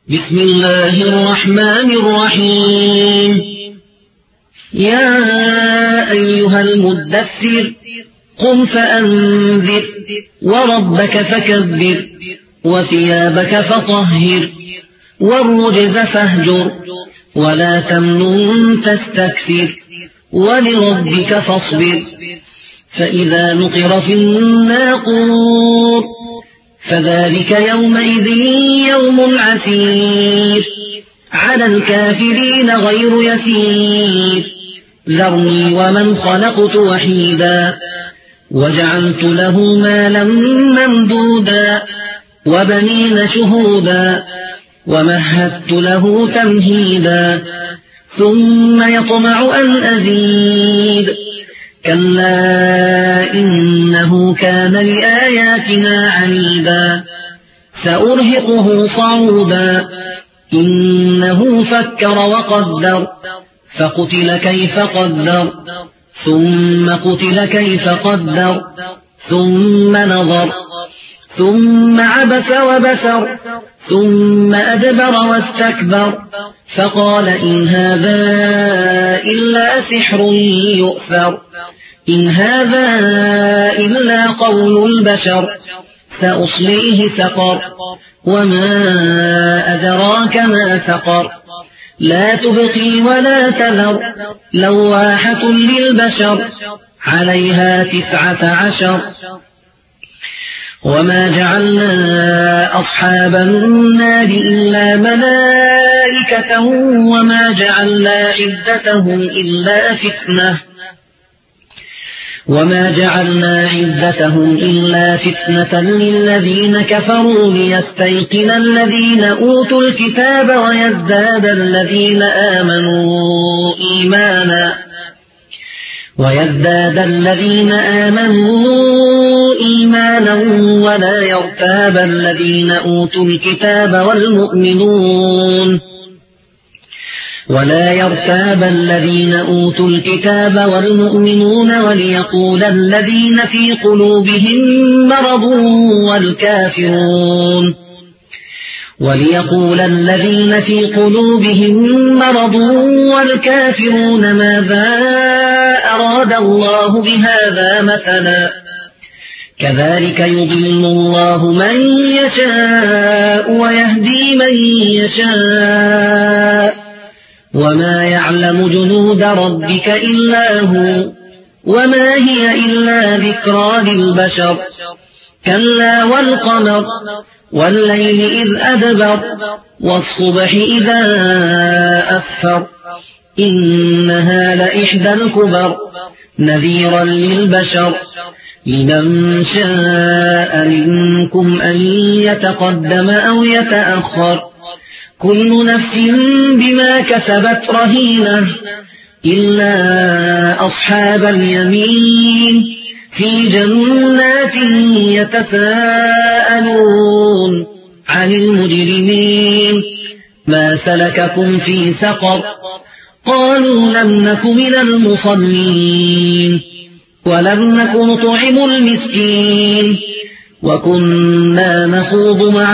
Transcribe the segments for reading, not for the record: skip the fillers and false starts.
بسم الله الرحمن الرحيم يا أيها المدثر قم فأنذر وربك فكبر وثيابك فطهر والرجز فاهجر ولا تمنن تستكثر ولربك فاصبر فإذا نقر في الناقور فذلك يومئذ يوم عسير على الكافرين غير يسير ذرني ومن خلقت وحيدا وجعلت له مالا ممدودا وبنين شهودا ومهدت له تمهيدا ثم يطمع أن أزيد كلا إنه كان لآياتنا عنيدا سأرهقه صعودا إنه فكر وقدر فقتل كيف قدر ثم قتل كيف قدر ثم نظر ثم عبس وبسر ثم أدبر واستكبر فقال إن هذا إلا سحر يؤثر إن هذا إلا قول البشر سأصليه سقر وما أدراك ما سقر لا تبقي ولا تذر لواحة للبشر عليها 19 وما جعلنا أصحاب النار إلا ملائكة وما جعلنا عدتهم إلا فتنة للذين كفروا ليستيقن الذين أوتوا الكتاب ويزداد الذين آمنوا إيمانا ولا يرتاب الذين أوتوا الكتاب والمؤمنون وليقول الذين في قلوبهم مرض والكافرون ماذا أراد الله بهذا مثلا كذلك يضل الله من يشاء ويهدي من يشاء وما يعلم جنود ربك إلا هو وما هي إلا ذكرى للبشر كلا والقمر والليل إذ أدبر والصبح إذا أسفر إنها لإحدى الكبر نذيرا للبشر لمن شاء منكم أن يتقدم أو يتأخر كل نفس بما كسبت رهينة إلا أصحاب اليمين في جنات يتساءلون عن المجرمين ما سلككم في سقر قالوا لم نك من المصلين ولم نك نطعم المسكين وكنا نخوض مع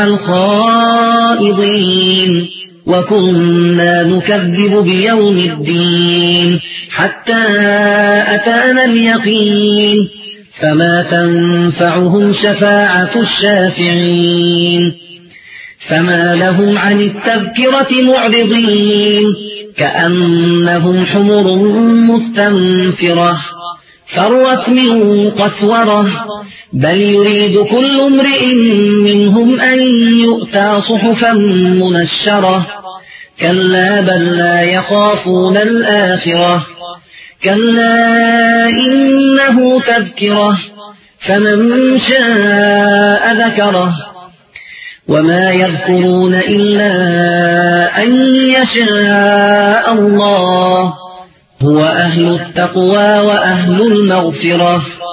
الخائضين وكنا نكذب بيوم الدين حتى أتانا اليقين فما تنفعهم شفاعة الشافعين فما لهم عن التذكرة معرضين كأنهم حمر مستنفرة فرت من قسورة بل يريد كل امرئ منهم أن يؤتى صحفا منشرة كلا بل لا يخافون الآخرة كلا إنه تذكرة فمن شاء ذكره وما يذكرون إلا أن يشاء الله هو أهل التقوى وأهل المغفرة